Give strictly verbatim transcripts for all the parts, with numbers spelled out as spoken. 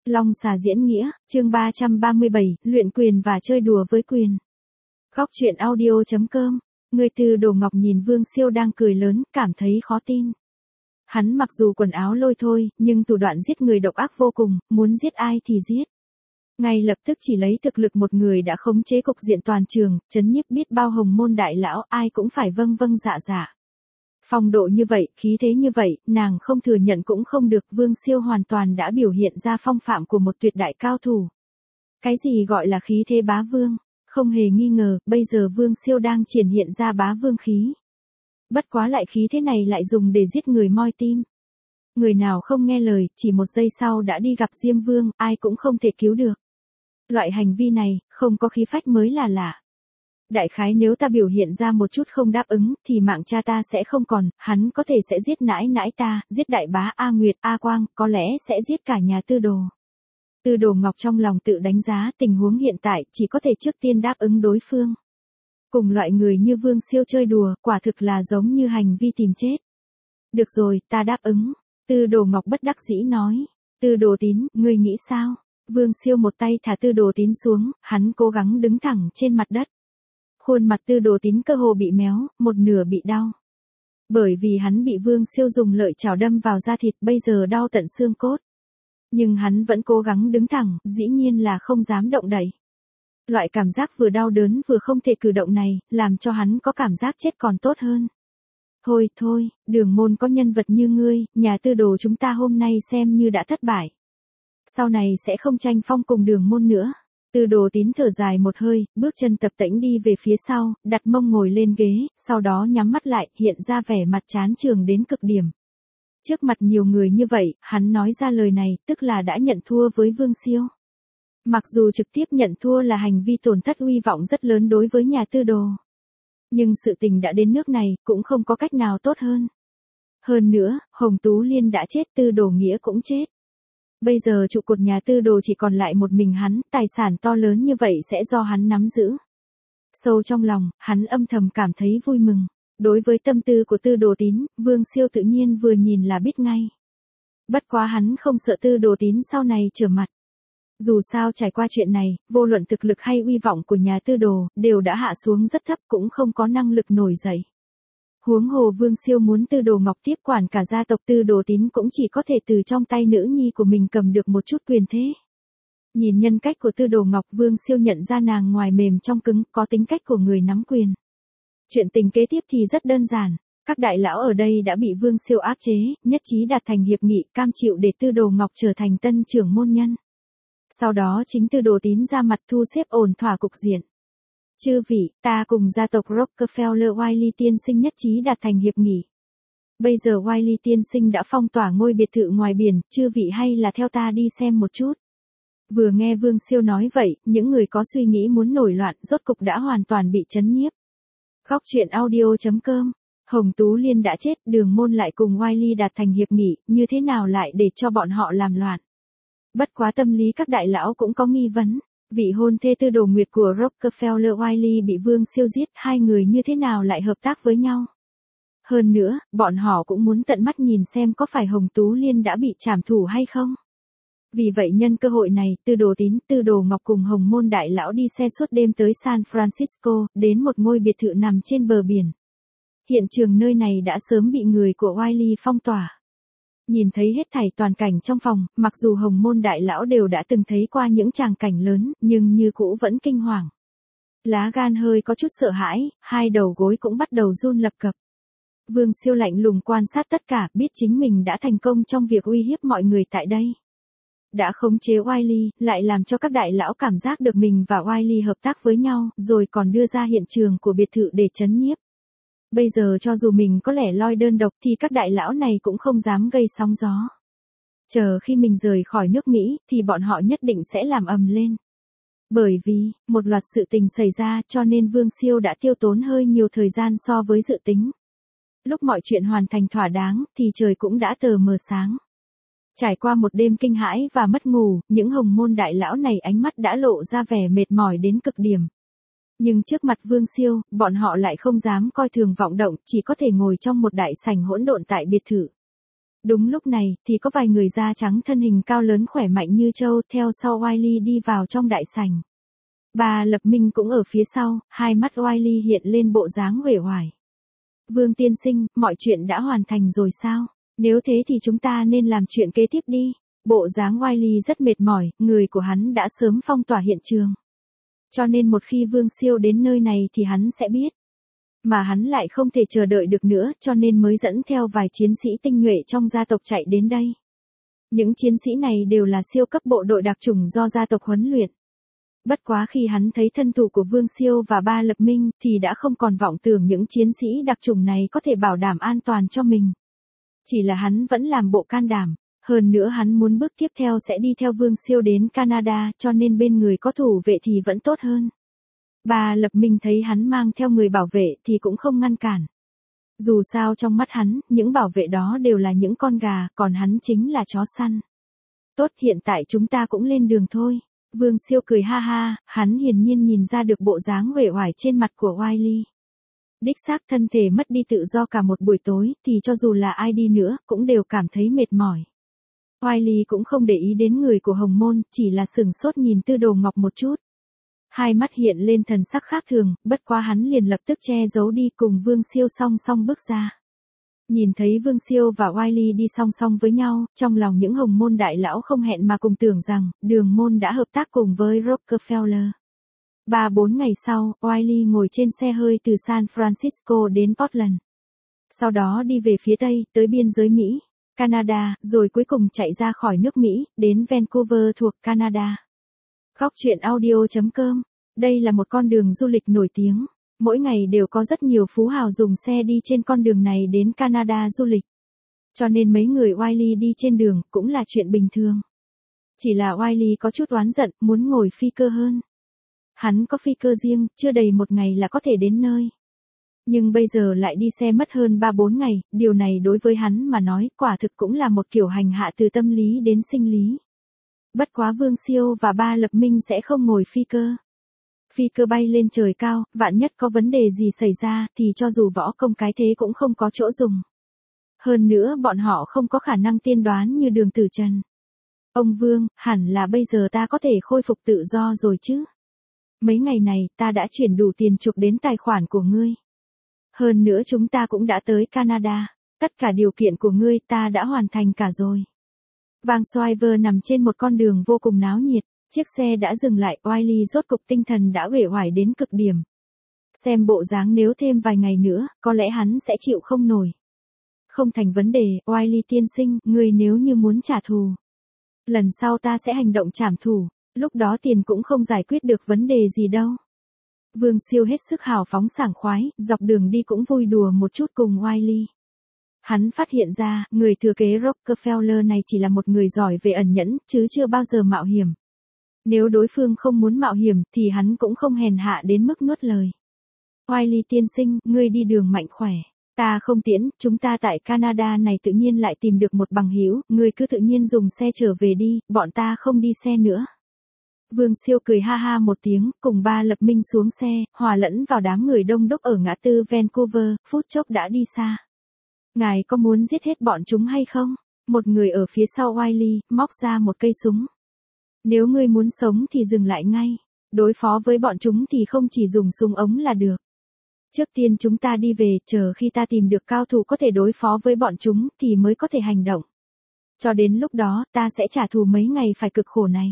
Long xà diễn nghĩa, chương ba trăm ba mươi bảy, luyện quyền và chơi đùa với quyền. Góc truyện audio chấm com. Người Từ Đồ Ngọc nhìn Vương Siêu đang cười lớn, cảm thấy khó tin. Hắn mặc dù quần áo lôi thôi, nhưng thủ đoạn giết người độc ác vô cùng, muốn giết ai thì giết. Ngay lập tức chỉ lấy thực lực một người đã khống chế cục diện toàn trường, chấn nhiếp biết bao hồng môn đại lão, ai cũng phải vâng vâng dạ dạ. Phong độ như vậy, khí thế như vậy, nàng không thừa nhận cũng không được. Vương Siêu hoàn toàn đã biểu hiện ra phong phạm của một tuyệt đại cao thủ. Cái gì gọi là khí thế bá vương? Không hề nghi ngờ, bây giờ Vương Siêu đang triển hiện ra bá vương khí. Bất quá lại khí thế này lại dùng để giết người moi tim. Người nào không nghe lời, chỉ một giây sau đã đi gặp Diêm Vương, ai cũng không thể cứu được. Loại hành vi này, không có khí phách mới là lạ. Đại khái nếu ta biểu hiện ra một chút không đáp ứng, thì mạng cha ta sẽ không còn, hắn có thể sẽ giết nãi nãi ta, giết đại bá A Nguyệt, A Quang, có lẽ sẽ giết cả nhà Tư Đồ. Tư Đồ Ngọc trong lòng tự đánh giá tình huống hiện tại, chỉ có thể trước tiên đáp ứng đối phương. Cùng loại người như Vương Siêu chơi đùa, quả thực là giống như hành vi tìm chết. Được rồi, ta đáp ứng. Tư Đồ Ngọc bất đắc dĩ nói. Tư Đồ Tín, ngươi nghĩ sao? Vương Siêu một tay thả Tư Đồ Tín xuống, hắn cố gắng đứng thẳng trên mặt đất. Khuôn mặt Tư Đồ Tín cơ hồ bị méo, một nửa bị đau. Bởi vì hắn bị Vương Siêu dùng lợi chảo đâm vào da thịt, bây giờ đau tận xương cốt. Nhưng hắn vẫn cố gắng đứng thẳng, dĩ nhiên là không dám động đậy. Loại cảm giác vừa đau đớn vừa không thể cử động này, làm cho hắn có cảm giác chết còn tốt hơn. Thôi thôi, Đường môn có nhân vật như ngươi, nhà Tư Đồ chúng ta hôm nay xem như đã thất bại. Sau này sẽ không tranh phong cùng Đường môn nữa. Tư Đồ Tín thở dài một hơi, bước chân tập tễnh đi về phía sau, đặt mông ngồi lên ghế, sau đó nhắm mắt lại, hiện ra vẻ mặt chán chường đến cực điểm. Trước mặt nhiều người như vậy, hắn nói ra lời này, tức là đã nhận thua với Vương Siêu. Mặc dù trực tiếp nhận thua là hành vi tổn thất uy vọng rất lớn đối với nhà Tư Đồ. Nhưng sự tình đã đến nước này, cũng không có cách nào tốt hơn. Hơn nữa, Hồng Tú Liên đã chết, Tư Đồ Nghĩa cũng chết. Bây giờ trụ cột nhà Tư Đồ chỉ còn lại một mình hắn, tài sản to lớn như vậy sẽ do hắn nắm giữ. Sâu trong lòng, hắn âm thầm cảm thấy vui mừng. Đối với tâm tư của Tư Đồ Tín, Vương Siêu tự nhiên vừa nhìn là biết ngay. Bất quá hắn không sợ Tư Đồ Tín sau này trở mặt. Dù sao trải qua chuyện này, vô luận thực lực hay uy vọng của nhà Tư Đồ, đều đã hạ xuống rất thấp, cũng không có năng lực nổi dậy. Huống hồ Vương Siêu muốn Tư Đồ Ngọc tiếp quản cả gia tộc, Tư Đồ Tín cũng chỉ có thể từ trong tay nữ nhi của mình cầm được một chút quyền thế. Nhìn nhân cách của Tư Đồ Ngọc, Vương Siêu nhận ra nàng ngoài mềm trong cứng, có tính cách của người nắm quyền. Chuyện tình kế tiếp thì rất đơn giản. Các đại lão ở đây đã bị Vương Siêu áp chế, nhất trí đạt thành hiệp nghị, cam chịu để Tư Đồ Ngọc trở thành tân trưởng môn nhân. Sau đó chính Tư Đồ Tín ra mặt thu xếp ổn thỏa cục diện. Chư vị, ta cùng gia tộc Rockefeller Wiley tiên sinh nhất trí đạt thành hiệp nghị. Bây giờ Wiley tiên sinh đã phong tỏa ngôi biệt thự ngoài biển, chư vị hay là theo ta đi xem một chút. Vừa nghe Vương Siêu nói vậy, những người có suy nghĩ muốn nổi loạn rốt cục đã hoàn toàn bị chấn nhiếp. Góc truyện audio chấm com. Hồng Tú Liên đã chết, Đường môn lại cùng Wiley đạt thành hiệp nghị, như thế nào lại để cho bọn họ làm loạn. Bất quá tâm lý các đại lão cũng có nghi vấn. Vị hôn thê Tư Đồ Nguyệt của Rockefeller Wiley bị Vương Siêu giết, hai người như thế nào lại hợp tác với nhau. Hơn nữa, bọn họ cũng muốn tận mắt nhìn xem có phải Hồng Tú Liên đã bị trảm thủ hay không. Vì vậy nhân cơ hội này, Tư Đồ Tín, Tư Đồ Ngọc cùng Hồng môn đại lão đi xe suốt đêm tới San Francisco, đến một ngôi biệt thự nằm trên bờ biển. Hiện trường nơi này đã sớm bị người của Wiley phong tỏa. Nhìn thấy hết thảy toàn cảnh trong phòng, mặc dù Hồng môn đại lão đều đã từng thấy qua những tràng cảnh lớn, nhưng như cũ vẫn kinh hoàng. Lá gan hơi có chút sợ hãi, hai đầu gối cũng bắt đầu run lập cập. Vương Siêu lạnh lùng quan sát tất cả, biết chính mình đã thành công trong việc uy hiếp mọi người tại đây. Đã khống chế Wiley, lại làm cho các đại lão cảm giác được mình và Wiley hợp tác với nhau, rồi còn đưa ra hiện trường của biệt thự để trấn nhiếp. Bây giờ cho dù mình có lẻ loi đơn độc thì các đại lão này cũng không dám gây sóng gió. Chờ khi mình rời khỏi nước Mỹ thì bọn họ nhất định sẽ làm ầm lên. Bởi vì, một loạt sự tình xảy ra cho nên Vương Siêu đã tiêu tốn hơi nhiều thời gian so với dự tính. Lúc mọi chuyện hoàn thành thỏa đáng thì trời cũng đã tờ mờ sáng. Trải qua một đêm kinh hãi và mất ngủ, những Hồng môn đại lão này ánh mắt đã lộ ra vẻ mệt mỏi đến cực điểm. Nhưng trước mặt Vương Siêu, bọn họ lại không dám coi thường vọng động, chỉ có thể ngồi trong một đại sảnh hỗn độn tại biệt thự. Đúng lúc này, thì có vài người da trắng thân hình cao lớn khỏe mạnh như trâu theo sau Wiley đi vào trong đại sảnh. Bà Lập Minh cũng ở phía sau, hai mắt Wiley hiện lên bộ dáng uể oải. Vương tiên sinh, mọi chuyện đã hoàn thành rồi sao? Nếu thế thì chúng ta nên làm chuyện kế tiếp đi. Bộ dáng Wiley rất mệt mỏi, người của hắn đã sớm phong tỏa hiện trường. Cho nên một khi Vương Siêu đến nơi này thì hắn sẽ biết. Mà hắn lại không thể chờ đợi được nữa cho nên mới dẫn theo vài chiến sĩ tinh nhuệ trong gia tộc chạy đến đây. Những chiến sĩ này đều là siêu cấp bộ đội đặc chủng do gia tộc huấn luyện. Bất quá khi hắn thấy thân thủ của Vương Siêu và Ba Lập Minh thì đã không còn vọng tưởng những chiến sĩ đặc chủng này có thể bảo đảm an toàn cho mình. Chỉ là hắn vẫn làm bộ can đảm, hơn nữa hắn muốn bước tiếp theo sẽ đi theo Vương Siêu đến Canada cho nên bên người có thủ vệ thì vẫn tốt hơn. Ba Lập Minh thấy hắn mang theo người bảo vệ thì cũng không ngăn cản. Dù sao trong mắt hắn, những bảo vệ đó đều là những con gà, còn hắn chính là chó săn. Tốt, hiện tại chúng ta cũng lên đường thôi. Vương Siêu cười ha ha, hắn hiển nhiên nhìn ra được bộ dáng uể oải trên mặt của Wiley. Đích xác thân thể mất đi tự do cả một buổi tối, thì cho dù là ai đi nữa, cũng đều cảm thấy mệt mỏi. Wiley cũng không để ý đến người của Hồng Môn, chỉ là sừng sốt nhìn Tư Đồ Ngọc một chút. Hai mắt hiện lên thần sắc khác thường, bất quá hắn liền lập tức che giấu đi cùng Vương Siêu song song bước ra. Nhìn thấy Vương Siêu và Wiley đi song song với nhau, trong lòng những Hồng Môn đại lão không hẹn mà cùng tưởng rằng, Đường Môn đã hợp tác cùng với Rockefeller. Ba bốn ngày sau, Wiley ngồi trên xe hơi từ San Francisco đến Portland. Sau đó đi về phía Tây, tới biên giới Mỹ, Canada, rồi cuối cùng chạy ra khỏi nước Mỹ, đến Vancouver thuộc Canada. Góc truyện audio chấm com. Đây là một con đường du lịch nổi tiếng. Mỗi ngày đều có rất nhiều phú hào dùng xe đi trên con đường này đến Canada du lịch. Cho nên mấy người Wiley đi trên đường cũng là chuyện bình thường. Chỉ là Wiley có chút oán giận, muốn ngồi phi cơ hơn. Hắn có phi cơ riêng, chưa đầy một ngày là có thể đến nơi. Nhưng bây giờ lại đi xe mất hơn ba bốn ngày, điều này đối với hắn mà nói quả thực cũng là một kiểu hành hạ từ tâm lý đến sinh lý. Bất quá Vương Siêu và Ba Lập Minh sẽ không ngồi phi cơ. Phi cơ bay lên trời cao, vạn nhất có vấn đề gì xảy ra thì cho dù võ công cái thế cũng không có chỗ dùng. Hơn nữa bọn họ không có khả năng tiên đoán như Đường Tử Trần. Ông Vương, hẳn là bây giờ ta có thể khôi phục tự do rồi chứ? Mấy ngày này ta đã chuyển đủ tiền chuộc đến tài khoản của ngươi. Hơn nữa chúng ta cũng đã tới Canada, tất cả điều kiện của ngươi ta đã hoàn thành cả rồi. Vang Xoiver nằm trên một con đường vô cùng náo nhiệt, chiếc xe đã dừng lại, Wiley rốt cục tinh thần đã uể oải đến cực điểm. Xem bộ dáng nếu thêm vài ngày nữa, có lẽ hắn sẽ chịu không nổi. Không thành vấn đề, Wiley tiên sinh, ngươi nếu như muốn trả thù. Lần sau ta sẽ hành động trảm thủ, lúc đó tiền cũng không giải quyết được vấn đề gì đâu. Vương Siêu hết sức hào phóng sảng khoái, dọc đường đi cũng vui đùa một chút cùng Wiley. Hắn phát hiện ra, người thừa kế Rockefeller này chỉ là một người giỏi về ẩn nhẫn, chứ chưa bao giờ mạo hiểm. Nếu đối phương không muốn mạo hiểm, thì hắn cũng không hèn hạ đến mức nuốt lời. Wiley tiên sinh, ngươi đi đường mạnh khỏe. Ta không tiễn, chúng ta tại Canada này tự nhiên lại tìm được một bằng hữu, ngươi cứ tự nhiên dùng xe trở về đi, bọn ta không đi xe nữa. Vương Siêu cười ha ha một tiếng, cùng Ba Lập Minh xuống xe, hòa lẫn vào đám người đông đúc ở ngã tư Vancouver, phút chốc đã đi xa. Ngài có muốn giết hết bọn chúng hay không? Một người ở phía sau Wiley, móc ra một cây súng. Nếu ngươi muốn sống thì dừng lại ngay. Đối phó với bọn chúng thì không chỉ dùng súng ống là được. Trước tiên chúng ta đi về, chờ khi ta tìm được cao thủ có thể đối phó với bọn chúng thì mới có thể hành động. Cho đến lúc đó, ta sẽ trả thù mấy ngày phải cực khổ này.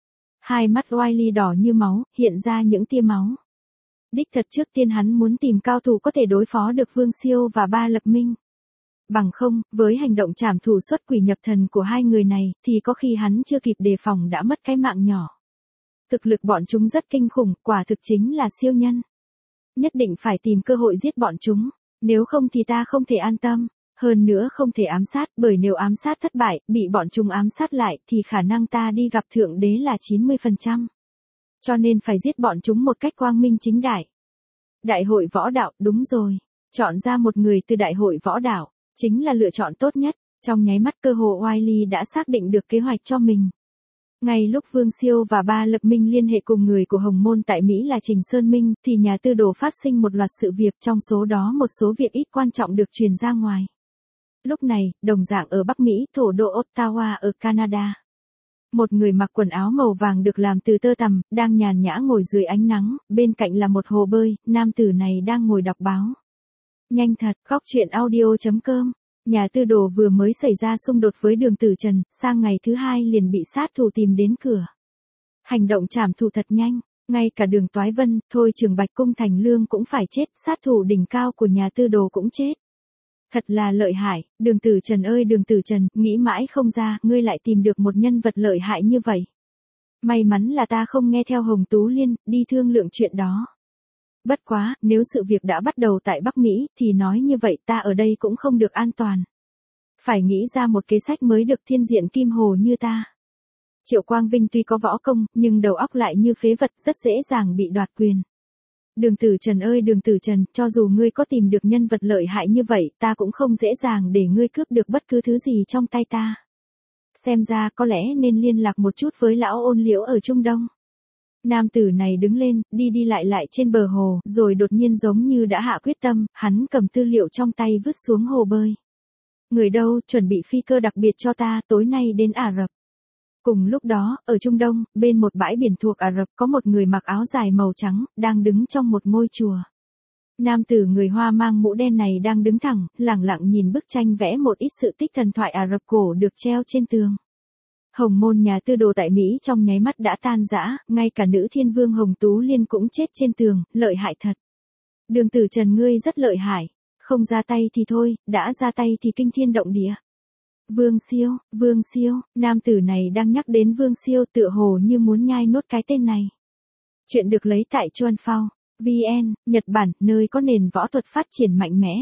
Hai mắt Wiley đỏ như máu, hiện ra những tia máu. Đích thật trước tiên hắn muốn tìm cao thủ có thể đối phó được Vương Siêu và Ba Lập Minh. Bằng không, với hành động trảm thủ xuất quỷ nhập thần của hai người này, thì có khi hắn chưa kịp đề phòng đã mất cái mạng nhỏ. Thực lực bọn chúng rất kinh khủng, quả thực chính là siêu nhân. Nhất định phải tìm cơ hội giết bọn chúng, nếu không thì ta không thể an tâm. Hơn nữa không thể ám sát, bởi nếu ám sát thất bại, bị bọn chúng ám sát lại, thì khả năng ta đi gặp Thượng Đế là chín mươi phần trăm. Cho nên phải giết bọn chúng một cách quang minh chính đại. Đại hội võ đạo, đúng rồi. Chọn ra một người từ đại hội võ đạo, chính là lựa chọn tốt nhất. Trong nháy mắt cơ hồ Wiley đã xác định được kế hoạch cho mình. Ngay lúc Vương Siêu và Ba Lập Minh liên hệ cùng người của Hồng Môn tại Mỹ là Trình Sơn Minh, thì nhà tư đồ phát sinh một loạt sự việc, trong số đó một số việc ít quan trọng được truyền ra ngoài. Lúc này, đồng dạng ở Bắc Mỹ, thủ đô Ottawa ở Canada. Một người mặc quần áo màu vàng được làm từ tơ tằm, đang nhàn nhã ngồi dưới ánh nắng, bên cạnh là một hồ bơi, nam tử này đang ngồi đọc báo. Nhanh thật, góc truyện audio chấm com. Nhà tư đồ vừa mới xảy ra xung đột với Đường Tử Trần, sang ngày thứ hai liền bị sát thủ tìm đến cửa. Hành động trảm thủ thật nhanh, ngay cả Đường Toái Vân, Thôi Trường Bạch Cung Thành Lương cũng phải chết, sát thủ đỉnh cao của nhà tư đồ cũng chết. Thật là lợi hại, Đường Tử Trần ơi Đường Tử Trần, nghĩ mãi không ra, ngươi lại tìm được một nhân vật lợi hại như vậy. May mắn là ta không nghe theo Hồng Tú Liên, đi thương lượng chuyện đó. Bất quá, nếu sự việc đã bắt đầu tại Bắc Mỹ, thì nói như vậy ta ở đây cũng không được an toàn. Phải nghĩ ra một kế sách mới được, thiên diện kim hồ như ta. Triệu Quang Vinh tuy có võ công, nhưng đầu óc lại như phế vật, rất dễ dàng bị đoạt quyền. Đường Tử Trần ơi Đường Tử Trần, cho dù ngươi có tìm được nhân vật lợi hại như vậy, ta cũng không dễ dàng để ngươi cướp được bất cứ thứ gì trong tay ta. Xem ra có lẽ nên liên lạc một chút với lão Ôn Liễu ở Trung Đông. Nam tử này đứng lên, đi đi lại lại trên bờ hồ, rồi đột nhiên giống như đã hạ quyết tâm, hắn cầm tư liệu trong tay vứt xuống hồ bơi. Người đâu, chuẩn bị phi cơ đặc biệt cho ta, tối nay đến Ả Rập. Cùng lúc đó, ở Trung Đông, bên một bãi biển thuộc Ả Rập có một người mặc áo dài màu trắng, đang đứng trong một ngôi chùa. Nam tử người Hoa mang mũ đen này đang đứng thẳng, lẳng lặng nhìn bức tranh vẽ một ít sự tích thần thoại Ả Rập cổ được treo trên tường. Hồng môn nhà tư đồ tại Mỹ trong nháy mắt đã tan rã, ngay cả nữ thiên vương Hồng Tú Liên cũng chết trên tường, lợi hại thật. Đường Tử Trần ngươi rất lợi hại, không ra tay thì thôi, đã ra tay thì kinh thiên động địa. Vương Siêu, Vương Siêu, nam tử này đang nhắc đến Vương Siêu tựa hồ như muốn nhai nốt cái tên này. Chuyện được lấy tại Chuan Phao, vê en, Nhật Bản, nơi có nền võ thuật phát triển mạnh mẽ.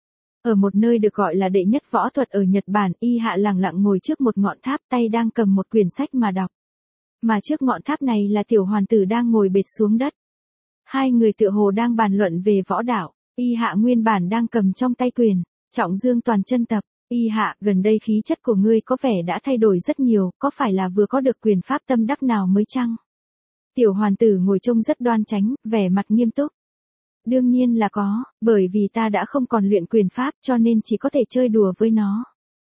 Ở một nơi được gọi là đệ nhất võ thuật ở Nhật Bản, Y Hạ lẳng lặng ngồi trước một ngọn tháp, tay đang cầm một quyển sách mà đọc. Mà trước ngọn tháp này là tiểu hoàn tử đang ngồi bệt xuống đất. Hai người tựa hồ đang bàn luận về võ đạo, Y Hạ nguyên bản đang cầm trong tay quyền, trọng dương toàn chân tập. Y Hạ, gần đây khí chất của ngươi có vẻ đã thay đổi rất nhiều, có phải là vừa có được quyền pháp tâm đắc nào mới chăng? Tiểu hoàn tử ngồi trông rất đoan chánh, vẻ mặt nghiêm túc. Đương nhiên là có, bởi vì ta đã không còn luyện quyền pháp cho nên chỉ có thể chơi đùa với nó.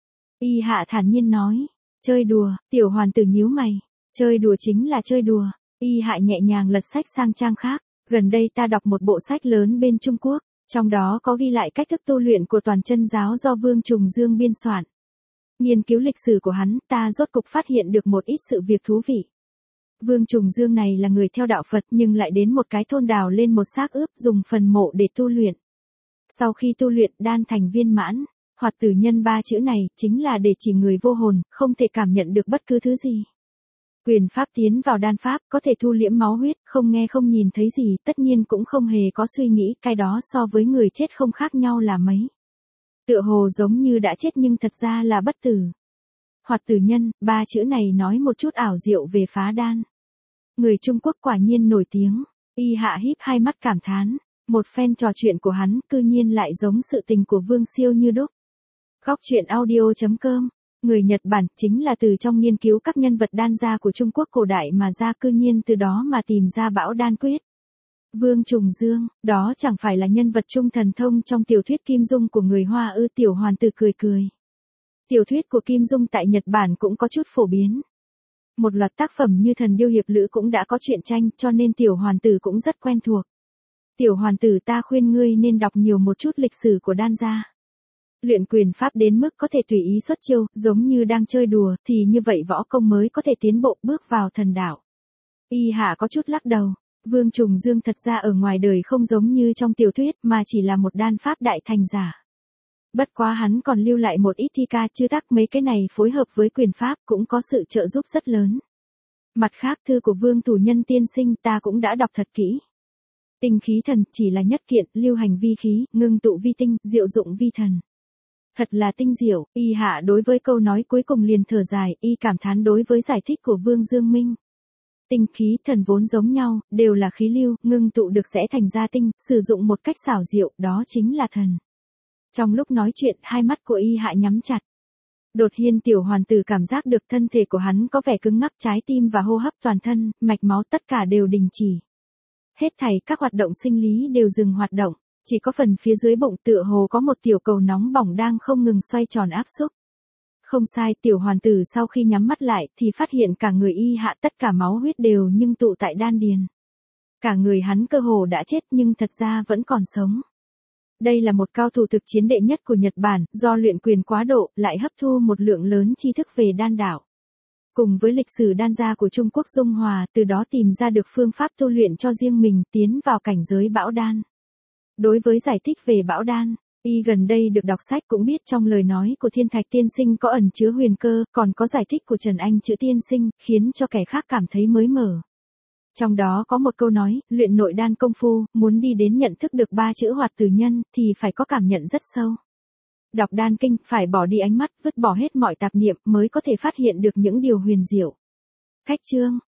Y Hạ thản nhiên nói, chơi đùa, tiểu hoàn tử nhíu mày, chơi đùa chính là chơi đùa. Y Hạ nhẹ nhàng lật sách sang trang khác, gần đây ta đọc một bộ sách lớn bên Trung Quốc, trong đó có ghi lại cách thức tu luyện của toàn chân giáo do Vương Trùng Dương biên soạn. Nghiên cứu lịch sử của hắn, ta rốt cục phát hiện được một ít sự việc thú vị. Vương Trùng Dương này là người theo đạo Phật nhưng lại đến một cái thôn đào lên một xác ướp dùng phần mộ để tu luyện. Sau khi tu luyện đan thành viên mãn, hoặc tử nhân ba chữ này chính là để chỉ người vô hồn, không thể cảm nhận được bất cứ thứ gì. Quyền pháp tiến vào đan pháp, có thể thu liễm máu huyết, không nghe không nhìn thấy gì, tất nhiên cũng không hề có suy nghĩ, cái đó so với người chết không khác nhau là mấy. Tựa hồ giống như đã chết nhưng thật ra là bất tử. Hoặc tử nhân, ba chữ này nói một chút ảo diệu về phá đan. Người Trung Quốc quả nhiên nổi tiếng, Y Hạ híp hai mắt cảm thán, một phen trò chuyện của hắn cư nhiên lại giống sự tình của Vương Siêu như đúc. Góc truyện audio chấm com. Người Nhật Bản chính là từ trong nghiên cứu các nhân vật đan gia của Trung Quốc cổ đại mà ra, cư nhiên từ đó mà tìm ra Bão Đan Quyết. Vương Trùng Dương, đó chẳng phải là nhân vật trung thần thông trong tiểu thuyết Kim Dung của người Hoa ư? Tiểu hoàn tử cười cười. Tiểu thuyết của Kim Dung tại Nhật Bản cũng có chút phổ biến. Một loạt tác phẩm như Thần Điêu Hiệp Lữ cũng đã có truyện tranh, cho nên tiểu hoàn tử cũng rất quen thuộc. Tiểu hoàn tử, ta khuyên ngươi nên đọc nhiều một chút lịch sử của đan gia. Luyện quyền pháp đến mức có thể tùy ý xuất chiêu, giống như đang chơi đùa, thì như vậy võ công mới có thể tiến bộ bước vào thần đạo. Y Hạ có chút lắc đầu. Vương Trùng Dương thật ra ở ngoài đời không giống như trong tiểu thuyết, mà chỉ là một đan pháp đại thành giả. Bất quá hắn còn lưu lại một ít thi ca chư tác, mấy cái này phối hợp với quyền pháp cũng có sự trợ giúp rất lớn. Mặt khác, thư của Vương Thủ Nhân tiên sinh ta cũng đã đọc thật kỹ. Tinh khí thần chỉ là nhất kiện, lưu hành vi khí, ngưng tụ vi tinh, diệu dụng vi thần. Thật là tinh diệu. Y Hạ đối với câu nói cuối cùng liền thở dài, y cảm thán đối với giải thích của Vương Dương Minh. Tinh khí thần vốn giống nhau, đều là khí lưu, ngưng tụ được sẽ thành ra tinh, sử dụng một cách xảo diệu, đó chính là thần. Trong lúc nói chuyện, hai mắt của Y Hạ nhắm chặt. Đột nhiên tiểu hoàn tử cảm giác được thân thể của hắn có vẻ cứng ngắc, trái tim và hô hấp toàn thân, mạch máu tất cả đều đình chỉ. Hết thảy các hoạt động sinh lý đều dừng hoạt động. Chỉ có phần phía dưới bụng tựa hồ có một tiểu cầu nóng bỏng đang không ngừng xoay tròn áp xúc. Không sai, tiểu hoàn tử sau khi nhắm mắt lại thì phát hiện cả người y hạ tất cả máu huyết đều nhưng tụ tại đan điền. Cả người hắn cơ hồ đã chết nhưng thật ra vẫn còn sống. Đây là một cao thủ thực chiến đệ nhất của Nhật Bản, do luyện quyền quá độ, lại hấp thu một lượng lớn tri thức về đan đạo. Cùng với lịch sử đan gia của Trung Quốc dung hòa, từ đó tìm ra được phương pháp tu luyện cho riêng mình, tiến vào cảnh giới bão đan. Đối với giải thích về bão đan, y gần đây được đọc sách cũng biết trong lời nói của Thiên Thạch tiên sinh có ẩn chứa huyền cơ, còn có giải thích của Trần Anh Chữ tiên sinh, khiến cho kẻ khác cảm thấy mới mở. Trong đó có một câu nói, luyện nội đan công phu, muốn đi đến nhận thức được ba chữ hoạt từ nhân, thì phải có cảm nhận rất sâu. Đọc đan kinh, phải bỏ đi ánh mắt, vứt bỏ hết mọi tạp niệm mới có thể phát hiện được những điều huyền diệu. Khách chương